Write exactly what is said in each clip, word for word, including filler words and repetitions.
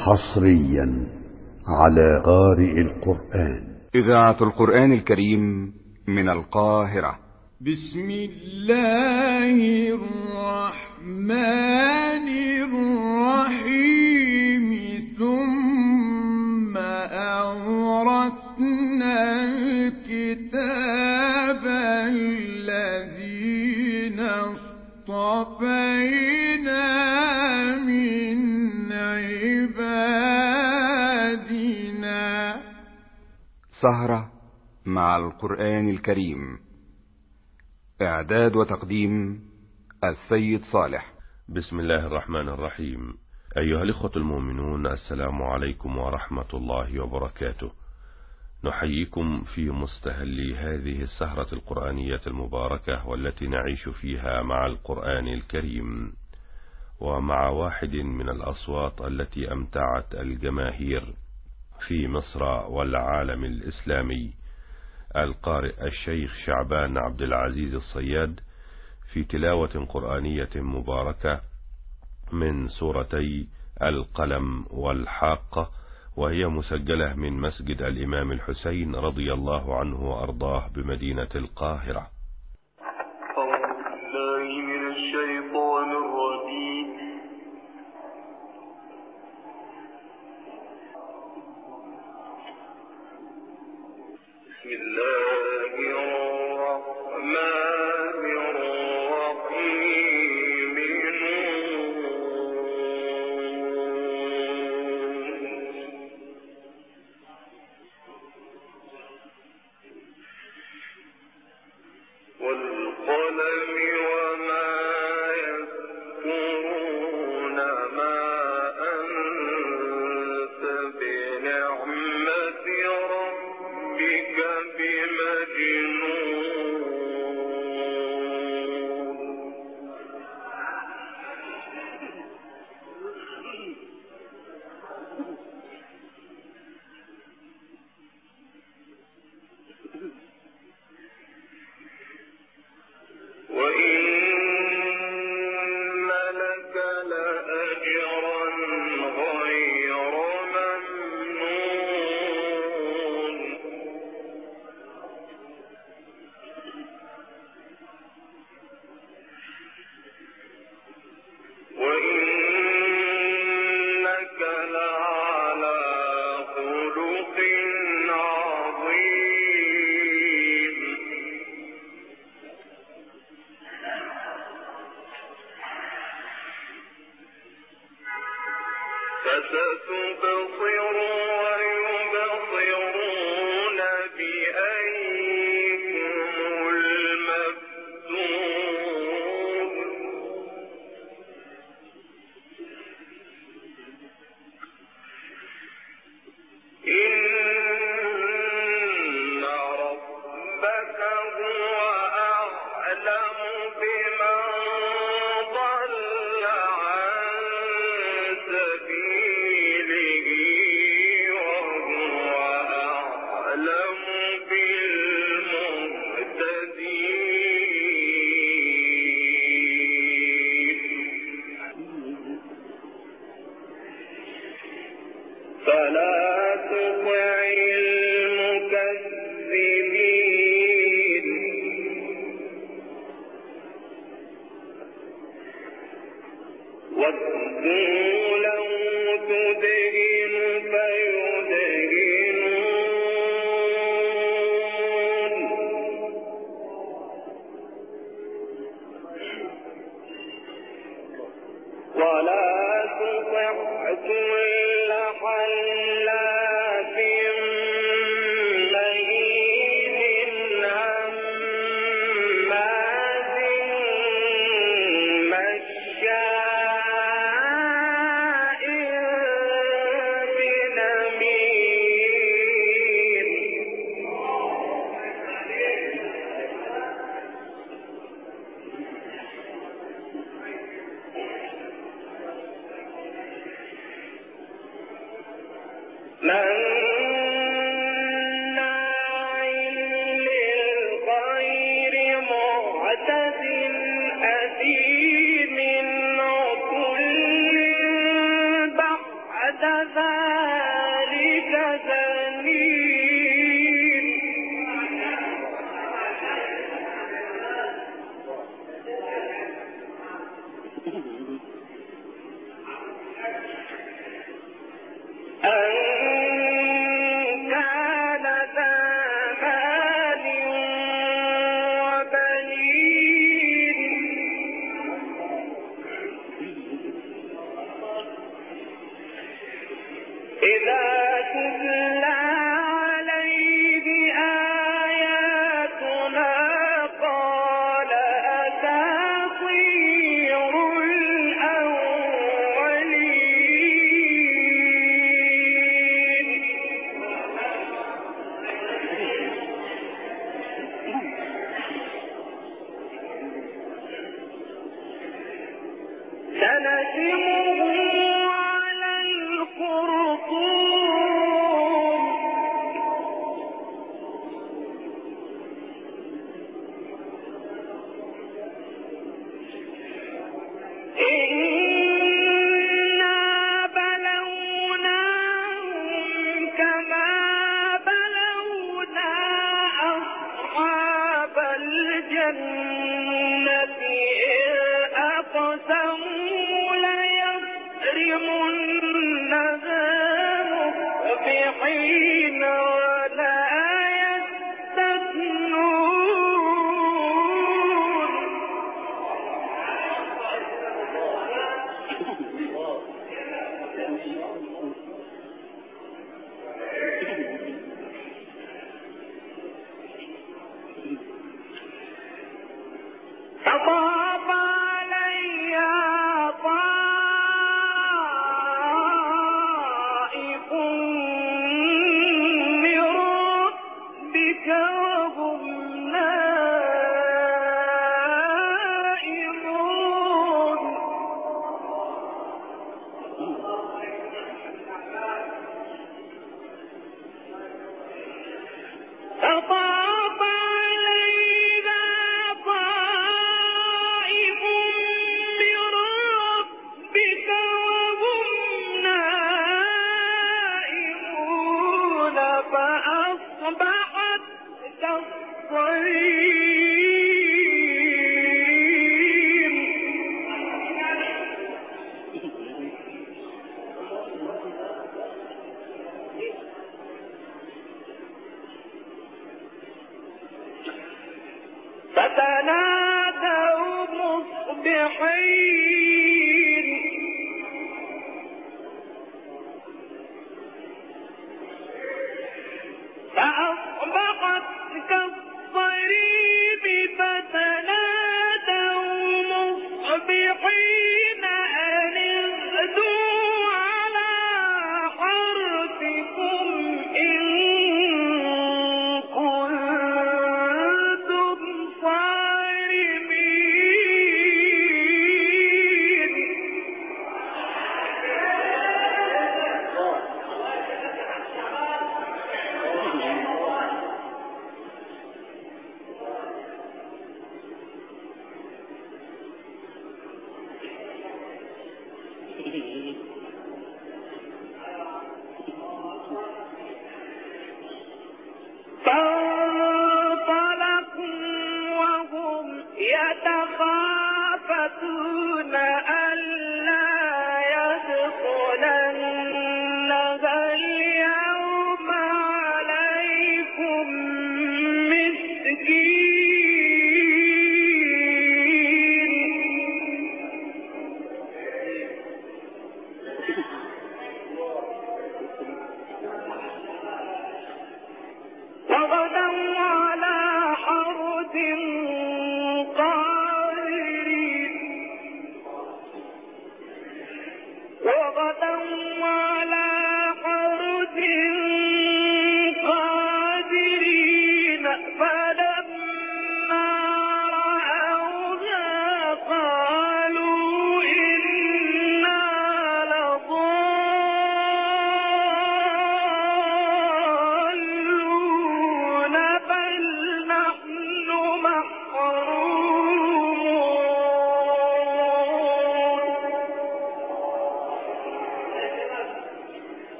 حصريا على قارئ القرآن. إذاعة القرآن الكريم من القاهرة. بسم الله الرحمن الرحيم. ثم أورثنا الكتاب الذين اصطفينا من عبادنا. سهرة مع القرآن الكريم. إعداد وتقديم السيد صالح. بسم الله الرحمن الرحيم. أيها الإخوة المؤمنون، السلام عليكم ورحمة الله وبركاته. نحييكم في مستهل هذه السهرة القرآنية المباركة، والتي نعيش فيها مع القرآن الكريم ومع واحد من الأصوات التي أمتعت الجماهير في مصر والعالم الإسلامي، القارئ الشيخ شعبان عبد العزيز الصياد، في تلاوة قرآنية مباركة من سورتي القلم والحاقة، وهي مسجلة من مسجد الإمام الحسين رضي الله عنه وأرضاه بمدينة القاهرة. بسم الله الرحمن الرحيم. والقلم وما يسطرون. ما أنت بنعمة ربك بمجنون. وإن لك لأجرا غير ممنون. وإنك لعلى خلق عظيم. فستبصر ويبصرون بأيكم المفتون. إن ربك هو أعلم بمن ضل عن سبيله وهو أعلم بالمهتدين. فلا تطع المكذبين. ودوا لو تدهن فيدهنون. ولا تطع كل حلاف مهين هماز مشاء بنميم. مناع للخير معتد أثيم عتل بعد ذلك زنين أن كان ذا مال وبنين إذا تتلى عليه آياتنا قال أساطير الأولين سنسمه على الخرطوم إنا بلوناهم كما بلونا أصحاب الجنة إذ أقسموا ليصرمنها مصبحين ولا يستثنون فطاف عليها طائف من ربك وهم نائمون فطاف عليها طائف من ربك وهم نائمون فأصبحت كالصريم فتنادوا مصبحين فأصبحت كالصريم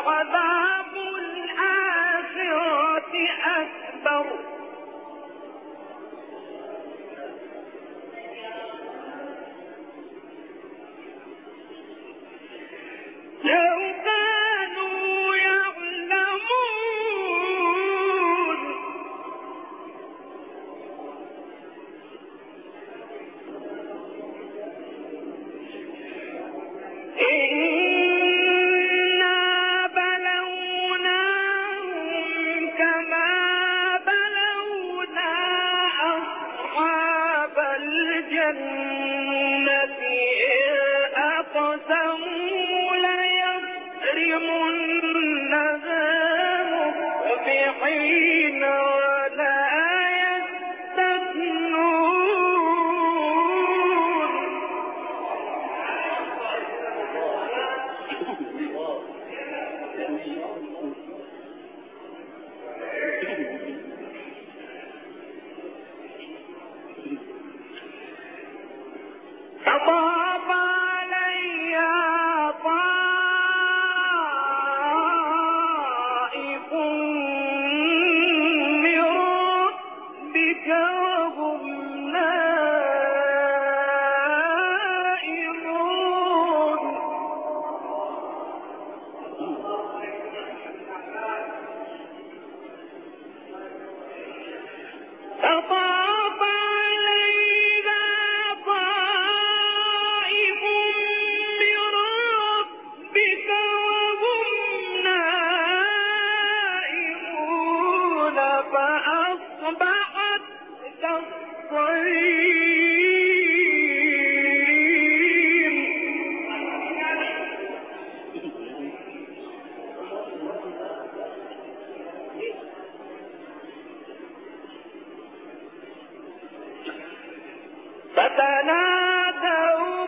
وَلَعَذَابُ الْآخِرَةِ أَكْبَرُ لَوْ كَانُوا يَعْلَمُونَ إِنَّا بَلَوْنَاهُمْ كَمَا بَلَوْنَا أَصْحَابَ الْجَنَّةِ إِذْ أَقْسَمُوا لَيَصْرِمُنَّهَا مُصْبِحِينَ وَلَا يَسْتَثْنُونَ فطاف عليها طائف من ربك وهم نائمون فطاف عليها طائف من ربك وهم نائمون فأصبحت كالصريم فتنادوا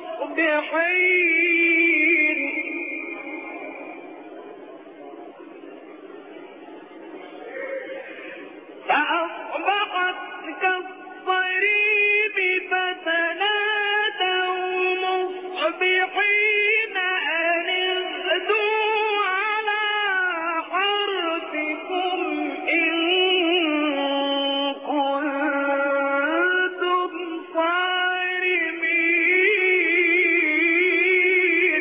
مصبحين فأصبحت كالصريم فتنادوا مصبحين أن اغدوا على حرثكم إن كنتم صارمين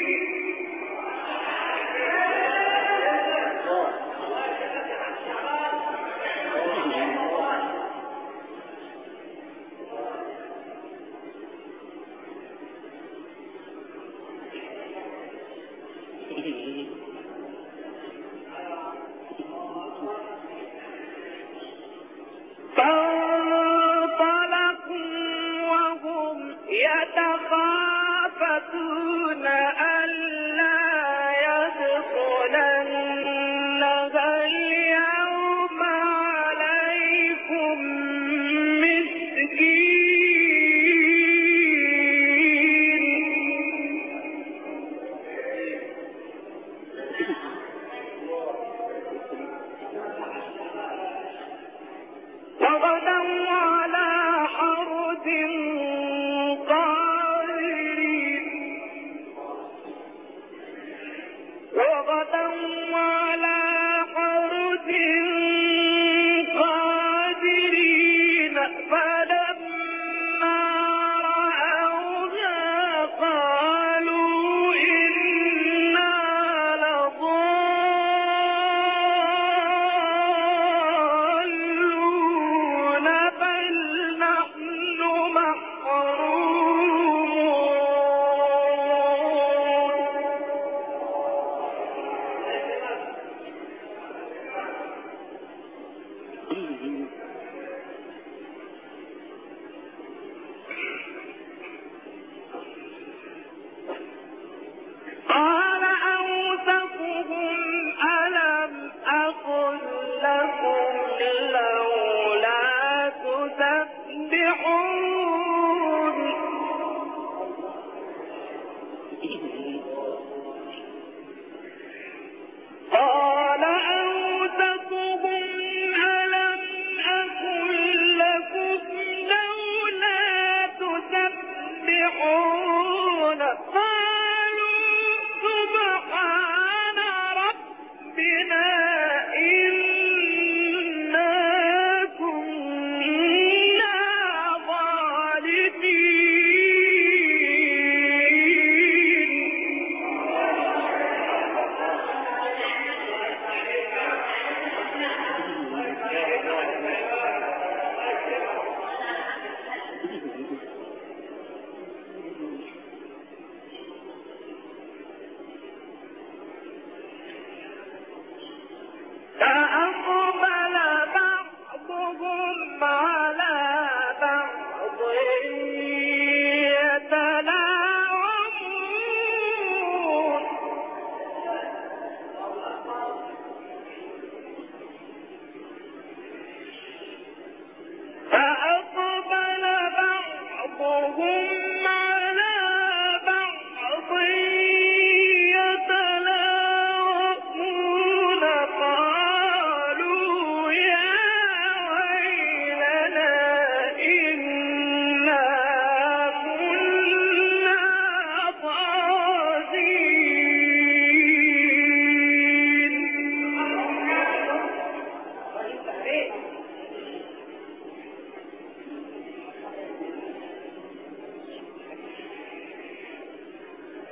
فانطلقوا وهم يتخافتون ألا يدخلنها اليوم عليكم مسكين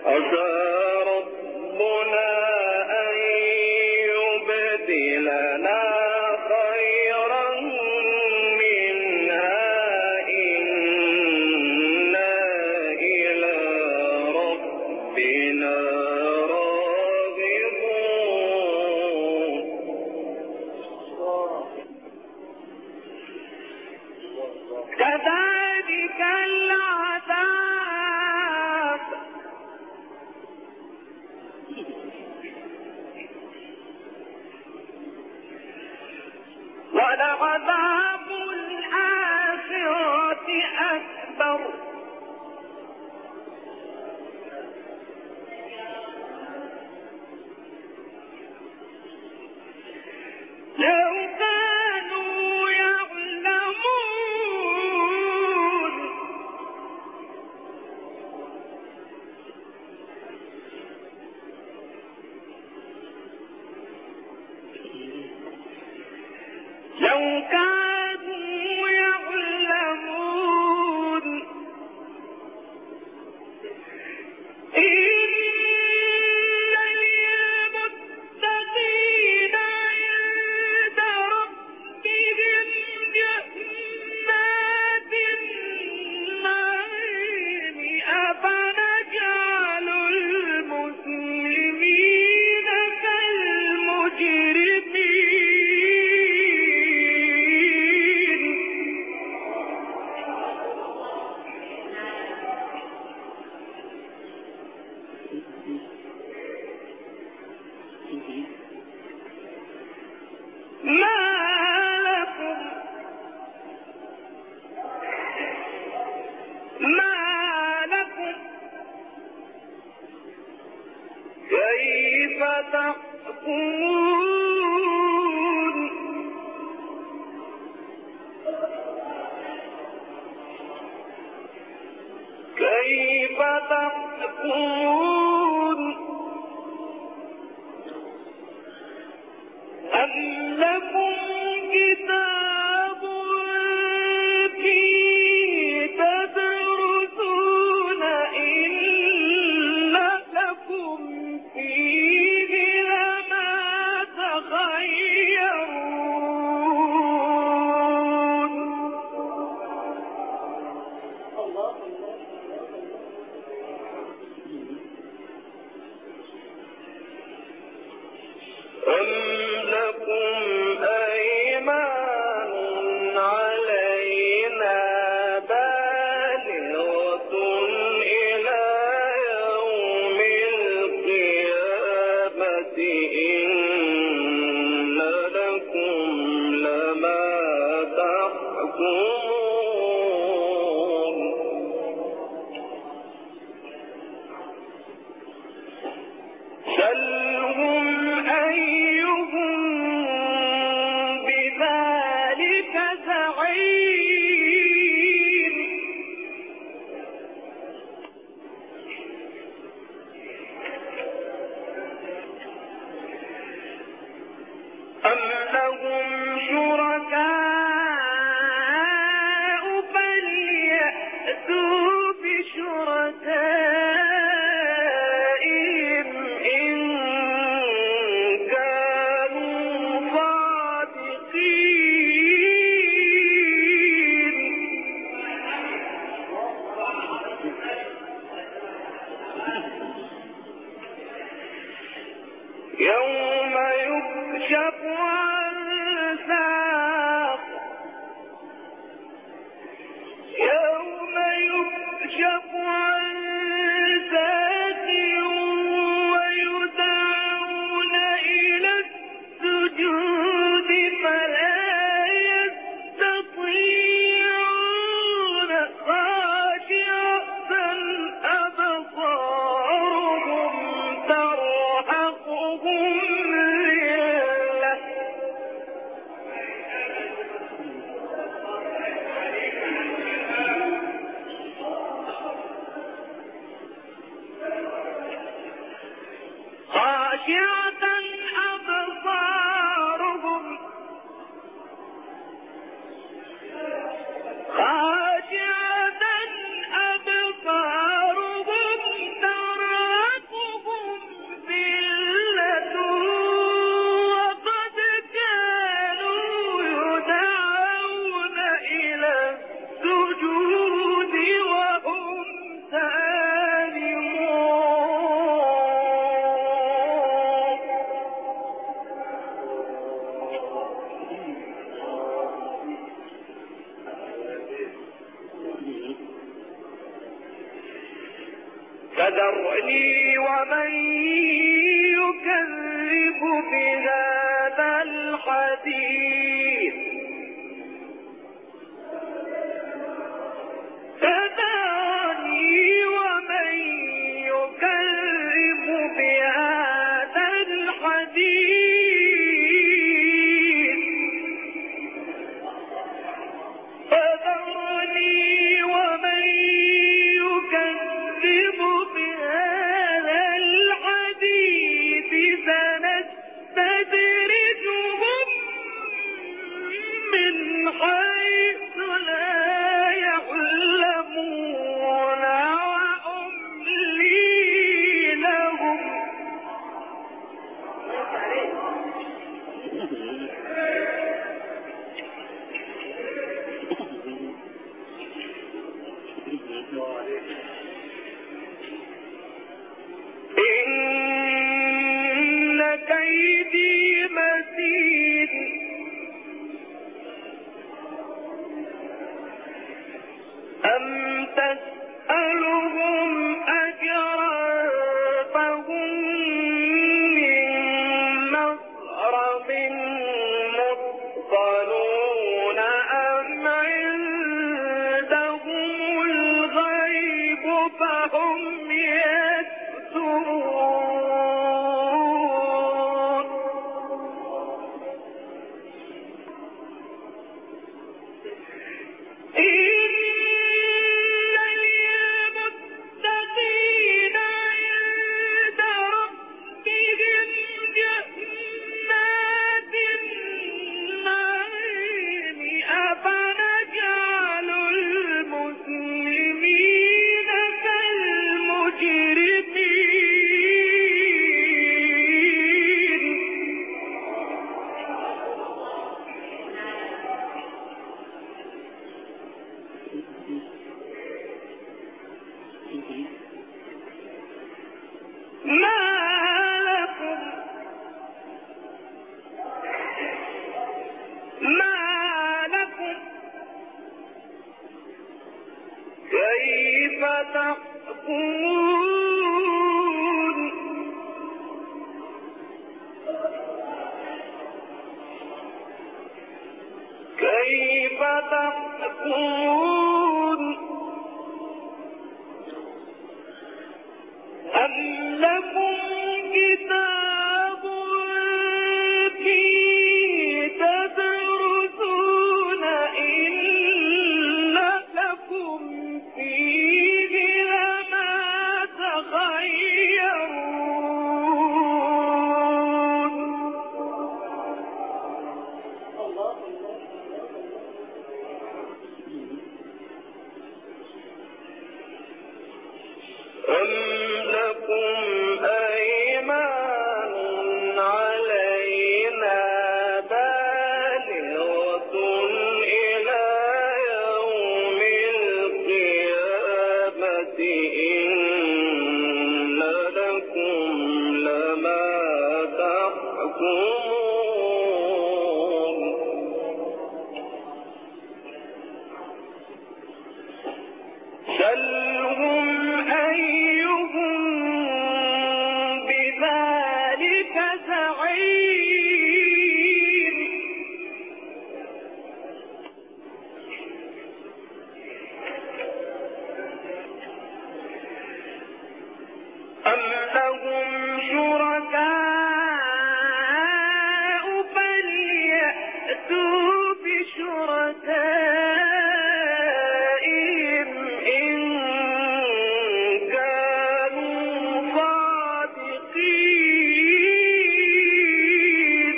عسى ربنا أن يبدلنا خيرا منها إنا إلى ربنا راغبون. كذلك العذاب ولعذاب الآخرة أكبر لو كانوا يعلمون. لو كانوا يعلمون إن للمتقين عند ربهم جنات النعيم أفنجعل المسلمين كالمجرمين. ما لكم ما لكم كيف تحكمون. كيف تحكمون أم لكم كتاب فيه تدرسون إن لكم فيه لما تخيرون. أم لكم أيمان علينا بالغة إلى يوم القيامة إن لكم لما تحكمون. سلهم أيهم بذلك زعيم. أم لهم شركاء فليأتوا بشركائهم إن كانوا صادقين. يوم يكشف عن ساق يوم يكشف عن ساق ويدعون إلى السجود فلا يستطيعون خاشعة أبصارهم ترهقهم ذلة خاشعة أبصارهم خاشعة أبصارهم ترهقهم لكم كتاب فيه تدرسون إن لكم فيه لما تخيرون أم لكم أيمان علينا بالغة إلى يوم القيامة إن لكم لما تحكمون سلهم أيهم بذلك زعيم أم لهم شركاء فليأتوا بشركائهم إن كانوا صادقين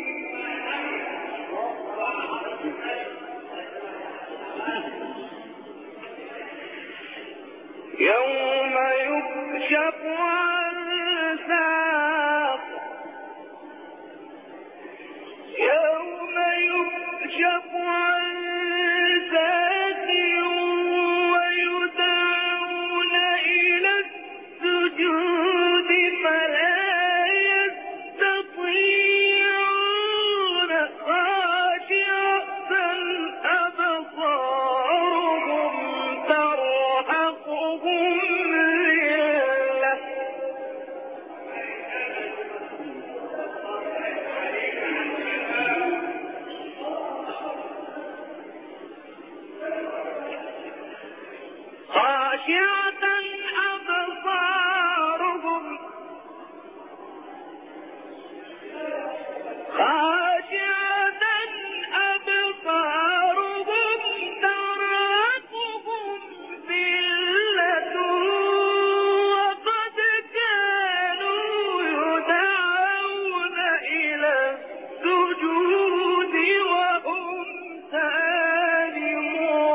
يوم يكشف عن ساق يوم يكشف عن ساق ويدعون إلى السجود فلا يستطيعون خاشعة أبصارهم ترهقهم ذلة خاشعة أبصارهم خاشعة أبصارهم ترهقهم ذلة وقد كانوا يدعون إلى السجود وهم سالمون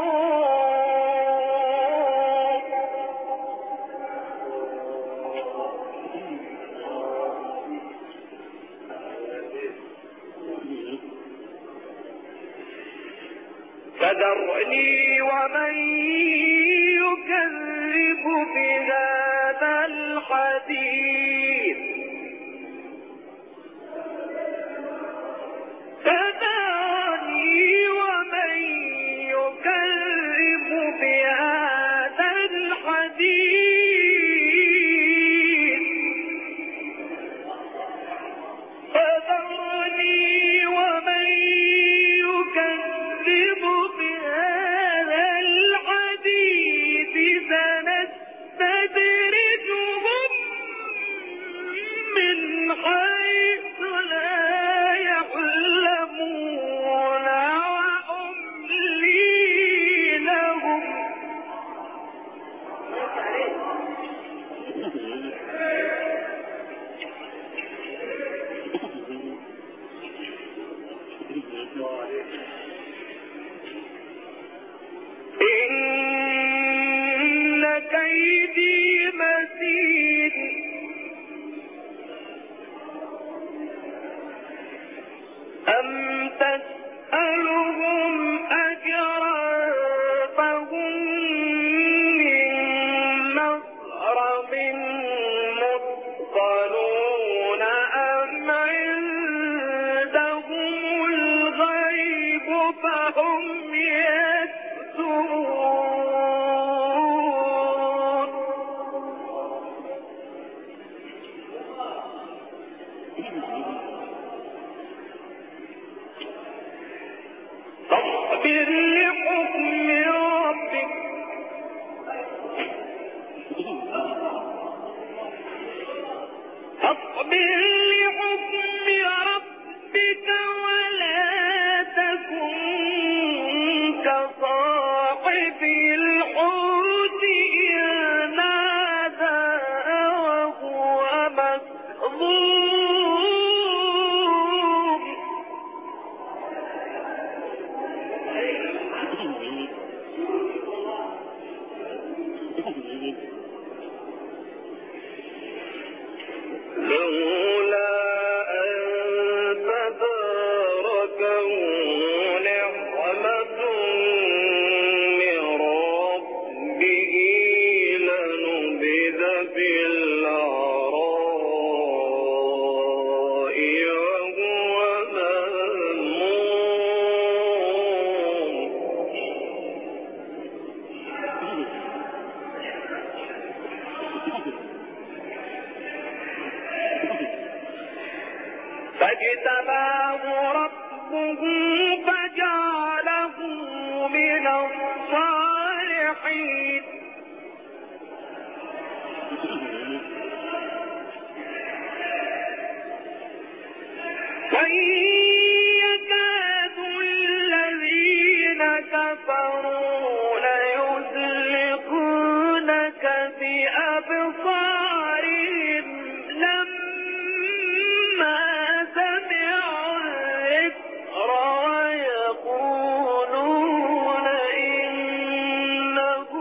فذرني ومن يكذب بهذا الحديث فذرني ومن يكذب بهذا الحديث فذرني ومن يكذب بهذا الحديث سنستدرجهم من حيث لا يعلمون وأملي لهم إن كيدي متين أم تسألهم أجرا فهم من مغرم مثقلون أم عندهم الغيب فهم يكتبون فاصبر لحكم ربك فاجتباه ربه فجعله من الصالحين وإن يكاد الذين كفروا ليزلقونك بأبصارهم لما سمعوا الذكر ويقولون إنه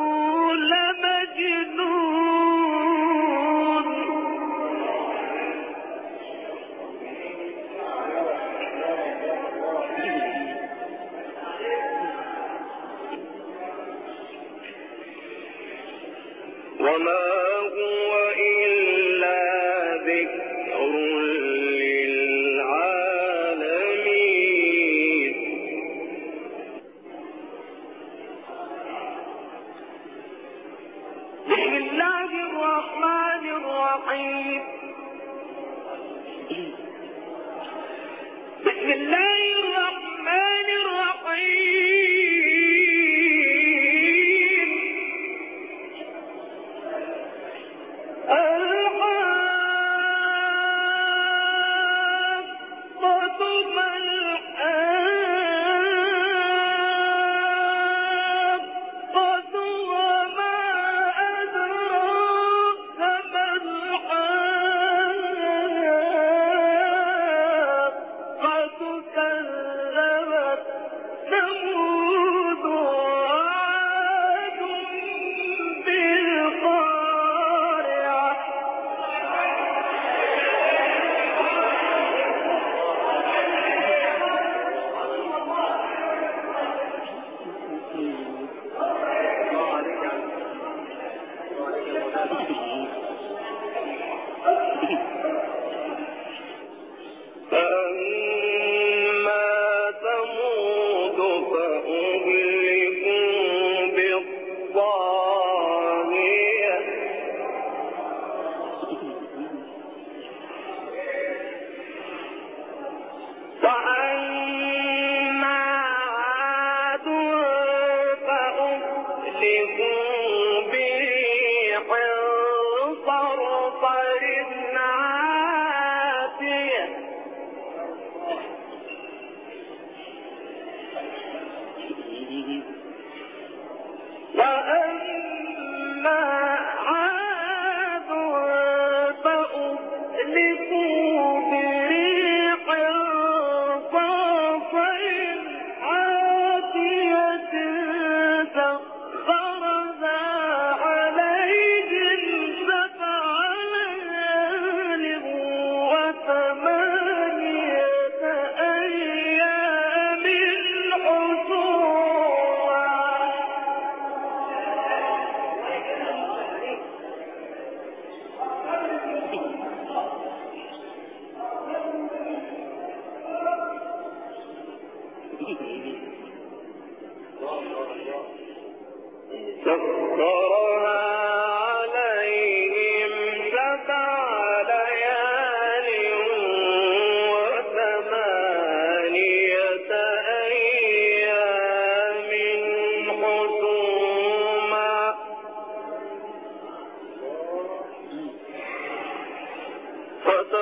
لمجنون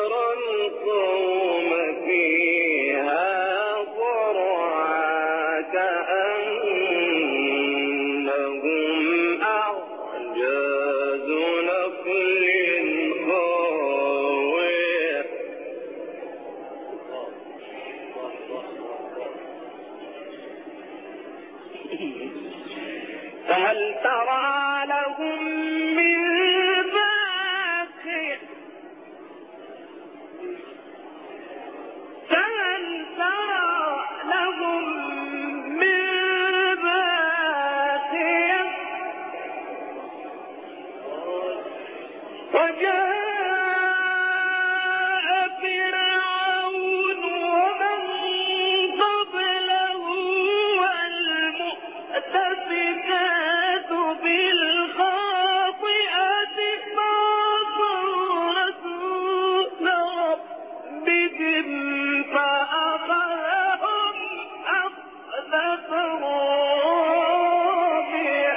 وترى القوم فيها صرعى كأنهم أعجاز نخل خاوية فهل ترى لهم من باقية فهل ترى لهم من باقية وجاء فرعون ومن قبله والمؤتفكات بالخاطئة فعصوا رسول ربهم فأخذهم أخذة رابية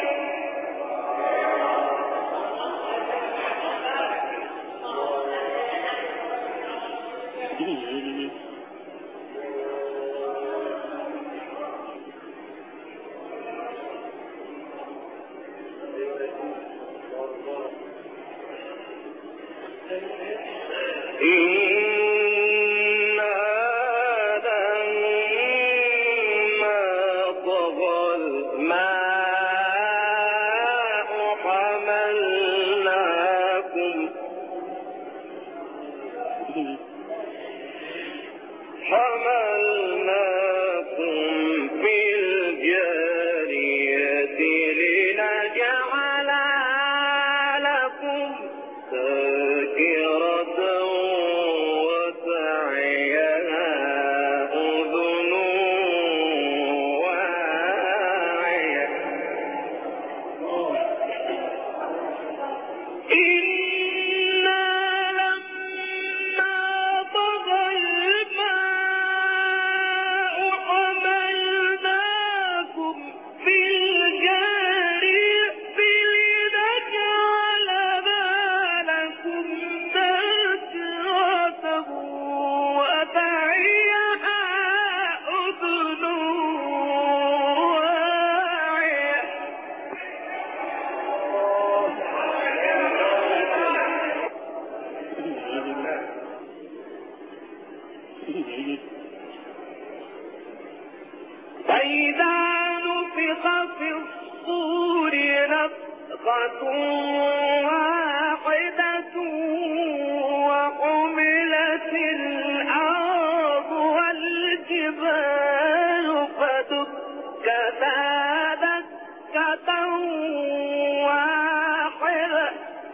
إن هذا ما طغى الماء حملناكم حملناكم في الجارية لنجعلها لكم تذكرة وتعيها أذن واعية إنا لما طغى الماء حملناكم في الجارية لنجعلها لكم تذكرة وتعيها أذن واعية فإذا نفخ في الصور نفخة واحدة وحملت الأرض والجبال فدكتا دكة واحدة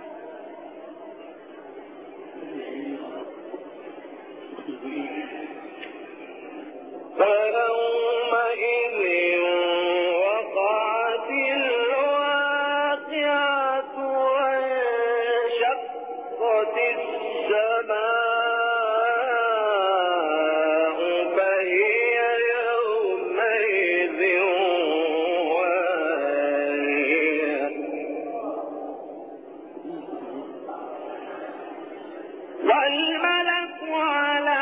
فيومئذ وقعت الواقعة وانشقت السماء فهي يومئذ واهية والملك على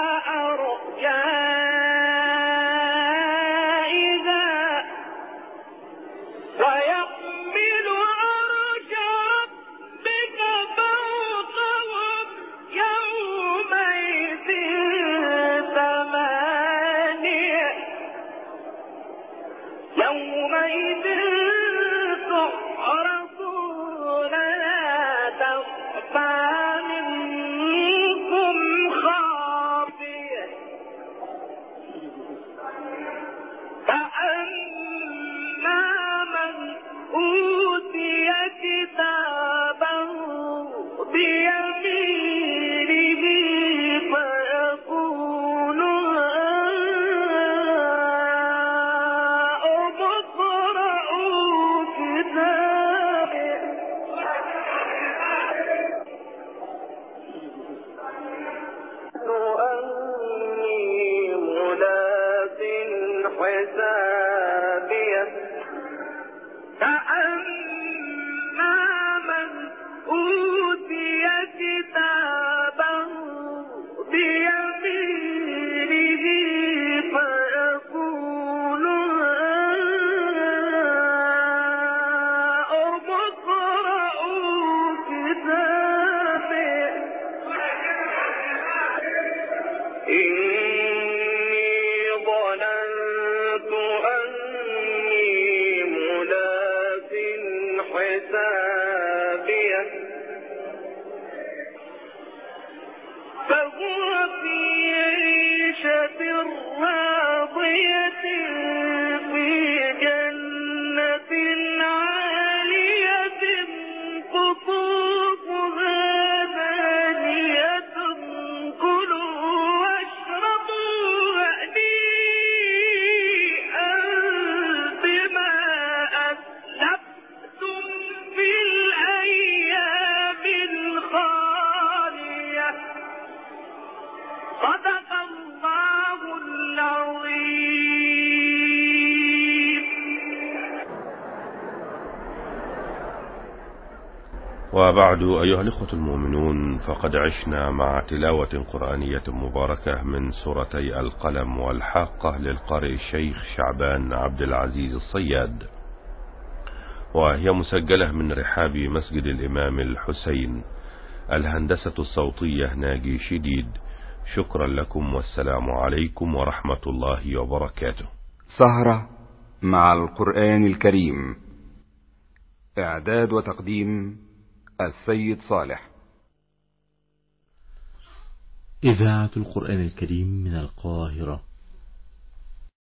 أرجائها ويحمل عرش ربك فوقهم يومئذ ثمانية يومئذ تعرضون لا تخفى منكم فهو في عيشة راضية في جنة عالية قطوفها دانية كلوا واشربوا هنيئا بما أسلفتم في الأيام الخالية. صدق الله العظيم. وبعد أيها الإخوة المؤمنون، فقد عشنا مع تلاوة قرآنية مباركة من سورتي القلم والحاقة للقارئ الشيخ شعبان عبد العزيز الصياد، وهي مسجلة من رحاب مسجد الإمام الحسين. الهندسة الصوتية ناجي شديد. شكرا لكم، والسلام عليكم ورحمة الله وبركاته. سهرة مع القرآن الكريم، إعداد وتقديم السيد صالح. إذاعة القرآن الكريم من القاهرة.